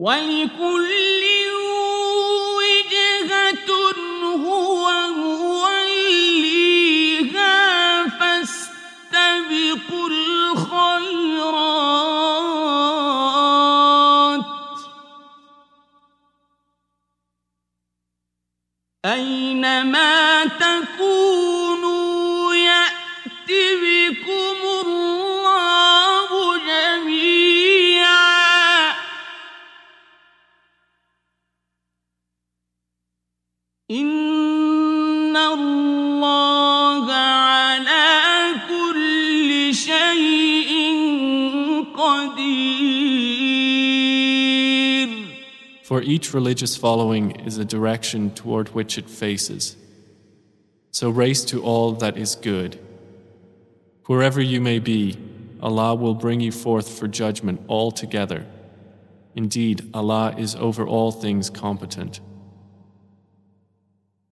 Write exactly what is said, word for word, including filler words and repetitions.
وَلِكُلٍّ وِجْهَةٌ هُوَ مُوَلِّيهَا فَاسْتَبِقُوا الْخَيْرَاتِ أَيْنَمَا تَكُونُوا يَأْتِ بِكُمُ اللَّهُ جَمِيعًا إِنَّ اللَّهَ عَلَى كُلِّ شَيْءٍ قَدِيرٌ. For each religious following is a direction toward which it faces. So race to all that is good. Wherever you may be, Allah will bring you forth for judgment all together. Indeed, Allah is over all things competent.